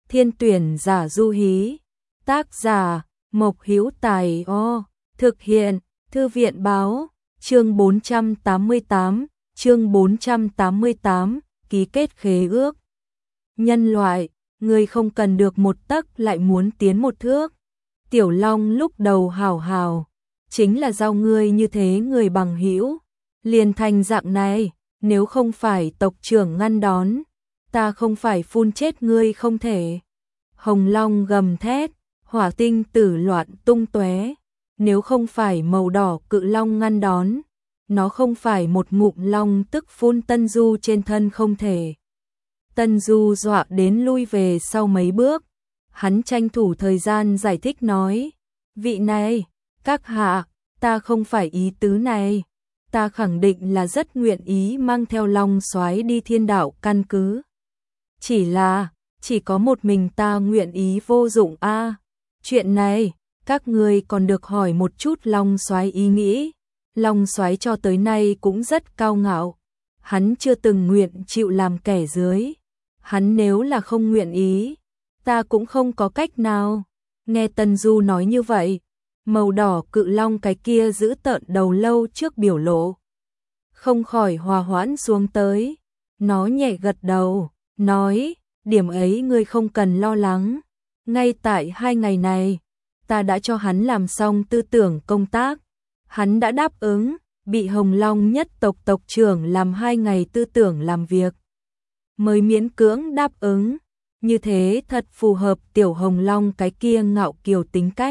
Thiên tuyển giả Du Hí. Tác giả Mộc Hữu Tài. Thực hiện Thư viện báo. Chương 488, ký kết khế ước. Nhân loại, ngươi không cần được một tấc lại muốn tiến một thước. Tiểu Long lúc đầu hào hào, chính là giao ngươi như thế người bằng hữu, liền thành dạng này, nếu không phải tộc trưởng ngăn đón, ta không phải phun chết ngươi không thể. Hồng Long gầm thét, hỏa tinh tử loạn tung tóe, nếu không phải màu đỏ cự long ngăn đón, nó không phải một ngụm long tức phun Tân Du trên thân không thể. Tân Du dọa đến lui về sau mấy bước, hắn tranh thủ thời gian giải thích nói, vị này, các hạ, ta không phải ý tứ này, ta khẳng định là rất nguyện ý mang theo Long Soái đi Thiên Đạo căn cứ. Chỉ có một mình ta nguyện ý vô dụng a. Chuyện này, các ngươi còn được hỏi một chút Long Soái ý nghĩ. Long Soái cho tới nay cũng rất cao ngạo, hắn chưa từng nguyện chịu làm kẻ dưới. Hắn nếu là không nguyện ý, ta cũng không có cách nào. Nghe Tân Du nói như vậy, màu đỏ cự long cái kia giữ tợn đầu lâu trước biểu lộ, không khỏi hòa hoãn xuống tới. Nó nhẹ gật đầu, nói, điểm ấy ngươi không cần lo lắng. Ngay tại 2 ngày này, ta đã cho hắn làm xong tư tưởng công tác. Hắn đã đáp ứng, bị Hồng Long nhất tộc tộc trưởng làm 2 ngày tư tưởng làm việc, mới miễn cưỡng đáp ứng. Như thế thật phù hợp tiểu Hồng Long cái kia ngạo kiều tính cách.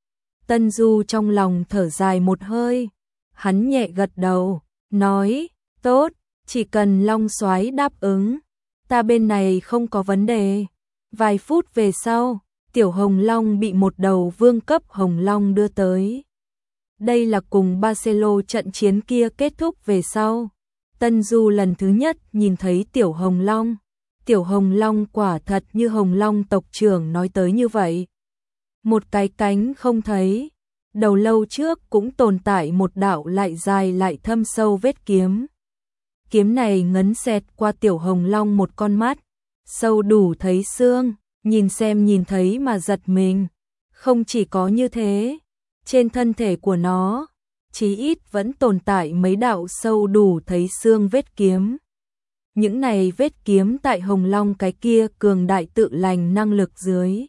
Tân Du trong lòng thở dài một hơi, hắn nhẹ gật đầu, nói, tốt, chỉ cần Long Soái đáp ứng, ta bên này không có vấn đề. Vài phút về sau, tiểu Hồng Long bị một đầu vương cấp Hồng Long đưa tới. Đây là cùng Barcelo trận chiến kia kết thúc về sau, Tân Du lần thứ nhất nhìn thấy tiểu Hồng Long. Tiểu Hồng Long quả thật như Hồng Long tộc trưởng nói tới như vậy. Một cái cánh không thấy, đầu lâu trước cũng tồn tại một đạo lại dài lại thâm sâu vết kiếm. Kiếm này ngấn xẹt qua tiểu Hồng Long một con mắt, sâu đủ thấy xương, nhìn xem nhìn thấy mà giật mình. Không chỉ có như thế, trên thân thể của nó, chí ít vẫn tồn tại mấy đạo sâu đủ thấy xương vết kiếm. Những này vết kiếm tại Hồng Long cái kia cường đại tự lành năng lực dưới,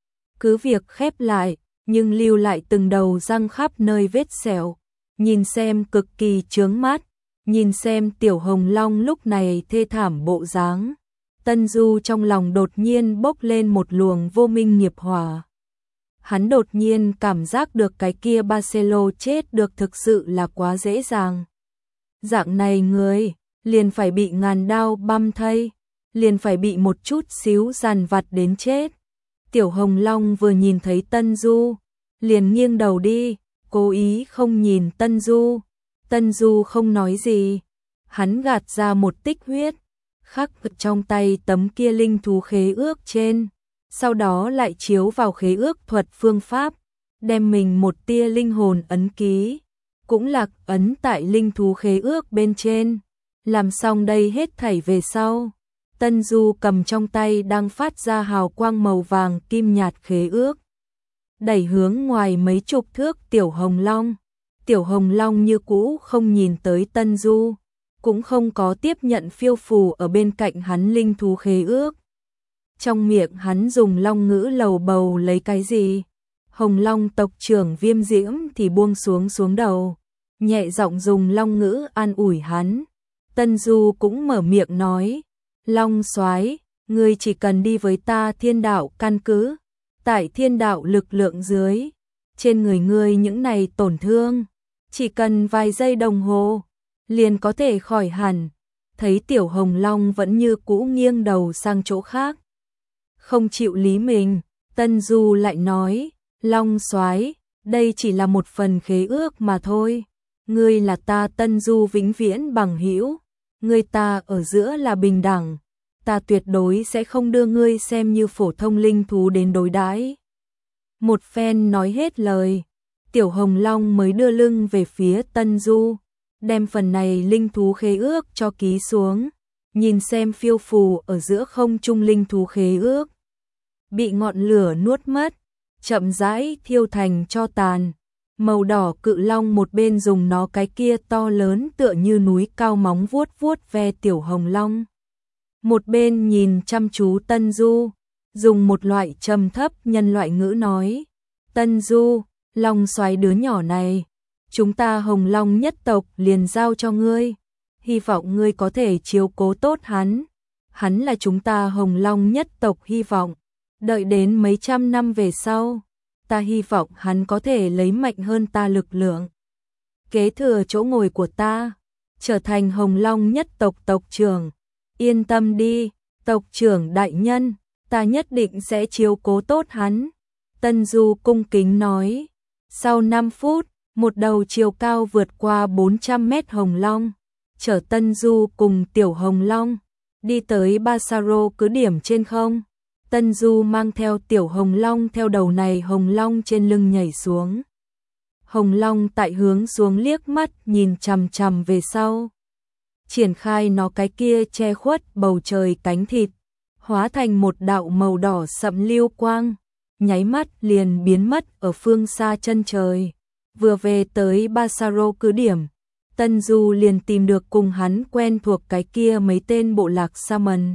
cứ việc khép lại, nhưng lưu lại từng đầu răng khắp nơi vết sẹo, nhìn xem cực kỳ chướng mắt. Nhìn xem tiểu Hồng Long lúc này thê thảm bộ dáng, Tân Du trong lòng đột nhiên bốc lên một luồng vô minh nghiệp hỏa. Hắn đột nhiên cảm giác được cái kia Barcelo chết được thực sự là quá dễ dàng. Dạng này người, liền phải bị ngàn đao băm thây, liền phải bị một chút xíu dằn vặt đến chết. Tiểu Hồng Long vừa nhìn thấy Tân Du, liền nghiêng đầu đi, cố ý không nhìn Tân Du. Tân Du không nói gì, hắn gạt ra một tích huyết, khắc trong tay tấm kia linh thú khế ước trên, sau đó lại chiếu vào khế ước thuật phương pháp, đem mình một tia linh hồn ấn ký, cũng lạc ấn tại linh thú khế ước bên trên. Làm xong đây hết thảy về sau, Tân Du cầm trong tay đang phát ra hào quang màu vàng kim nhạt khế ước, đẩy hướng ngoài mấy chục thước tiểu Hồng Long. Tiểu Hồng Long như cũ không nhìn tới Tân Du, cũng không có tiếp nhận phiêu phù ở bên cạnh hắn linh thú khế ước. Trong miệng hắn dùng long ngữ lầu bầu lấy cái gì? Hồng Long tộc trưởng Viêm Diễm thì buông xuống đầu, nhẹ giọng dùng long ngữ an ủi hắn. Tân Du cũng mở miệng nói, Long Soái, ngươi chỉ cần đi với ta Thiên Đạo căn cứ, tại Thiên Đạo lực lượng dưới, trên người ngươi những này tổn thương, chỉ cần vài giây đồng hồ, liền có thể khỏi hẳn. Thấy tiểu Hồng Long vẫn như cũ nghiêng đầu sang chỗ khác, không chịu lý mình, Tân Du lại nói, Long Soái, đây chỉ là một phần khế ước mà thôi. Ngươi là ta Tân Du vĩnh viễn bằng hữu, ngươi ta ở giữa là bình đẳng, ta tuyệt đối sẽ không đưa ngươi xem như phổ thông linh thú đến đối đãi. Một phen nói hết lời, tiểu Hồng Long mới đưa lưng về phía Tân Du, đem phần này linh thú khế ước cho ký xuống, nhìn xem phiêu phù ở giữa không trung linh thú khế ước. bị ngọn lửa nuốt mất, chậm rãi thiêu thành tro tàn. Màu đỏ cự long một bên dùng nó cái kia to lớn tựa như núi cao móng vuốt vuốt ve tiểu hồng long. Một bên nhìn chăm chú Tân Du, dùng một loại trầm thấp nhân loại ngữ nói: Tân Du, long soái đứa nhỏ này, chúng ta Hồng Long nhất tộc liền giao cho ngươi, hy vọng ngươi có thể chiếu cố tốt hắn. Hắn là chúng ta Hồng Long nhất tộc hy vọng, đợi đến mấy trăm năm về sau, ta hy vọng hắn có thể lấy mạnh hơn ta lực lượng, kế thừa chỗ ngồi của ta, trở thành Hồng Long nhất tộc tộc trưởng. Yên tâm đi, tộc trưởng đại nhân, ta nhất định sẽ chiếu cố tốt hắn. Tân Du cung kính nói. Sau 5 phút, một đầu chiều cao vượt qua 400 mét hồng long, chở Tân Du cùng tiểu hồng long, đi tới Basaro cứ điểm trên không. Tân Du mang theo tiểu hồng long theo đầu này hồng long trên lưng nhảy xuống. Hồng long tại hướng xuống liếc mắt nhìn chằm chằm về sau, triển khai nó cái kia che khuất bầu trời cánh thịt, hóa thành một đạo màu đỏ sậm lưu quang, nháy mắt liền biến mất ở phương xa chân trời. Vừa về tới Basaro cứ điểm, Tân Du liền tìm được cùng hắn quen thuộc cái kia mấy tên bộ lạc Saman,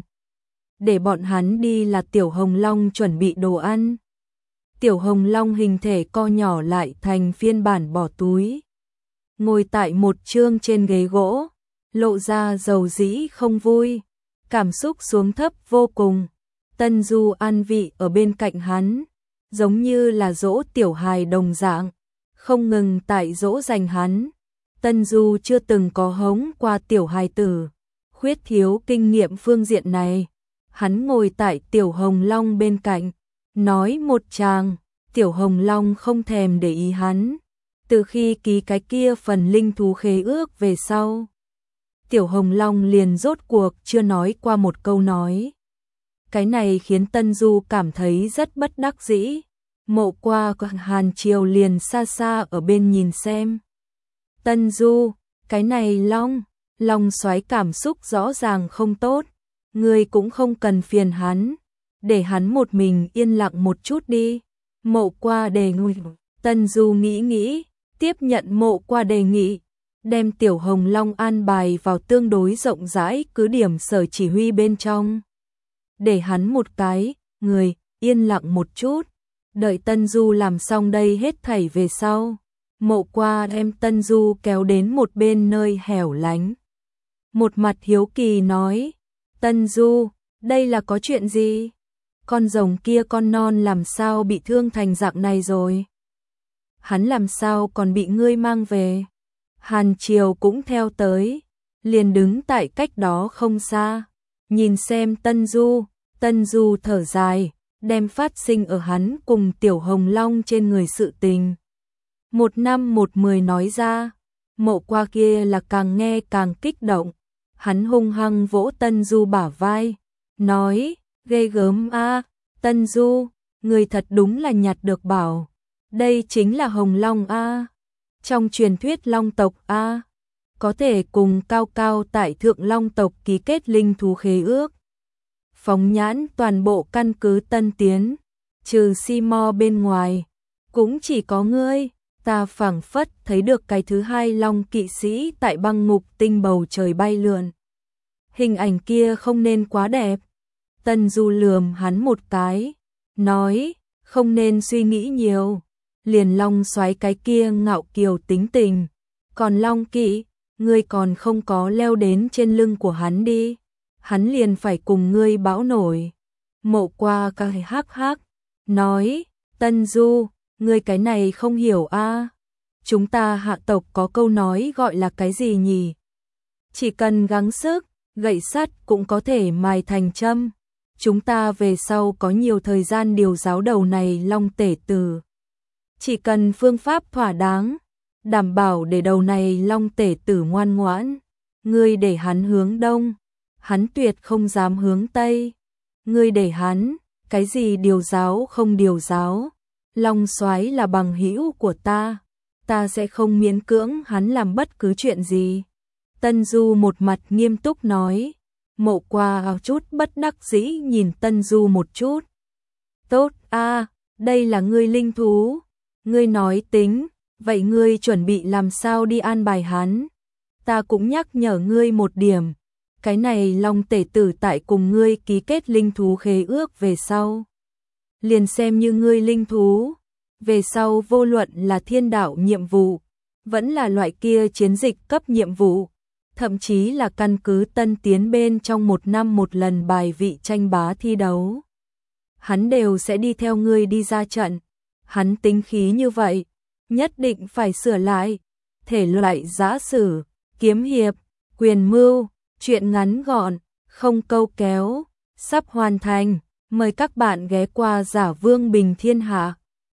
để bọn hắn đi là tiểu hồng long chuẩn bị đồ ăn. Tiểu hồng long hình thể co nhỏ lại thành phiên bản bỏ túi, ngồi tại một chương trên ghế gỗ, lộ ra dầu dĩ không vui, cảm xúc xuống thấp vô cùng. Tân Du an vị ở bên cạnh hắn, giống như là dỗ tiểu hài đồng dạng, không ngừng tại dỗ dành hắn. Tân Du chưa từng có hống qua tiểu hài tử, khuyết thiếu kinh nghiệm phương diện này. Hắn ngồi tại tiểu hồng long bên cạnh, nói một tràng, tiểu hồng long không thèm để ý hắn. Từ khi ký cái kia phần linh thú khế ước về sau, tiểu hồng long liền rốt cuộc chưa nói qua một câu nói. Cái này khiến Tân Du cảm thấy rất bất đắc dĩ. Mộ Qua Hàn Triều liền xa xa ở bên nhìn xem. Tân Du, cái này long soái cảm xúc rõ ràng không tốt, ngươi cũng không cần phiền hắn, để hắn một mình yên lặng một chút đi. Mộ Qua đề nghị. Tân Du nghĩ, tiếp nhận Mộ Qua đề nghị, đem tiểu hồng long an bài vào tương đối rộng rãi cứ điểm sở chỉ huy bên trong, để hắn một cái người yên lặng một chút. Đợi Tân Du làm xong đây hết thảy về sau, Mộ Qua đem Tân Du kéo đến một bên nơi hẻo lánh, một mặt hiếu kỳ nói: Tân Du, đây là có chuyện gì? Con rồng kia con non làm sao bị thương thành dạng này rồi? Hắn làm sao còn bị ngươi mang về? Hàn Triều cũng theo tới, liền đứng tại cách đó không xa, nhìn xem Tân Du. Tân Du thở dài, đem phát sinh ở hắn cùng tiểu hồng long trên người sự tình, 1/10 nói ra. Mộ Qua kia là càng nghe càng kích động, hắn hung hăng vỗ Tân Du bả vai, nói: ghê gớm a, Tân Du, người thật đúng là nhặt được bảo, đây chính là hồng long a, trong truyền thuyết long tộc a, có thể cùng cao cao tại thượng long tộc ký kết linh thú khế ước. Phóng nhãn toàn bộ căn cứ Tân Tiến, trừ Simo bên ngoài, cũng chỉ có ngươi. Ta phảng phất thấy được cái thứ hai long kỵ sĩ tại băng ngục tinh bầu trời bay lượn. Hình ảnh kia không nên quá đẹp. Tân Du lườm hắn một cái, nói: không nên suy nghĩ nhiều, liền long soái cái kia ngạo kiều tính tình, còn long kỵ, ngươi còn không có leo đến trên lưng của hắn đi, hắn liền phải cùng ngươi bão nổi. Mộ Qua cái hắc hắc, nói: Tân Du, ngươi cái này không hiểu a, chúng ta hạ tộc có câu nói gọi là cái gì nhỉ? Chỉ cần gắng sức, gậy sắt cũng có thể mài thành châm. Chúng ta về sau có nhiều thời gian điều giáo đầu này long tể tử. Chỉ cần phương pháp thỏa đáng, đảm bảo để đầu này long tể tử ngoan ngoãn. Ngươi để hắn hướng đông, hắn tuyệt không dám hướng tây. Ngươi để hắn, cái gì điều giáo không điều giáo. Long soái là bằng hữu của ta, ta sẽ không miễn cưỡng hắn làm bất cứ chuyện gì. Tân Du một mặt nghiêm túc nói. Mộ Qua chút bất đắc dĩ nhìn Tân Du một chút. Tốt a, đây là ngươi linh thú, ngươi nói tính, vậy ngươi chuẩn bị làm sao đi an bài hắn? Ta cũng nhắc nhở ngươi một điểm, cái này Long tể tử tại cùng ngươi ký kết linh thú khế ước về sau. Liền xem như ngươi linh thú, về sau vô luận là thiên đạo nhiệm vụ, vẫn là loại kia chiến dịch cấp nhiệm vụ, thậm chí là căn cứ tân tiến bên trong 1 năm một lần bài vị tranh bá thi đấu. Hắn đều sẽ đi theo ngươi đi ra trận, hắn tính khí như vậy, nhất định phải sửa lại, thể loại giã sử, kiếm hiệp, quyền mưu, chuyện ngắn gọn, không câu kéo, sắp hoàn thành, mời các bạn ghé qua Giả Vương Bình Thiên Hạ.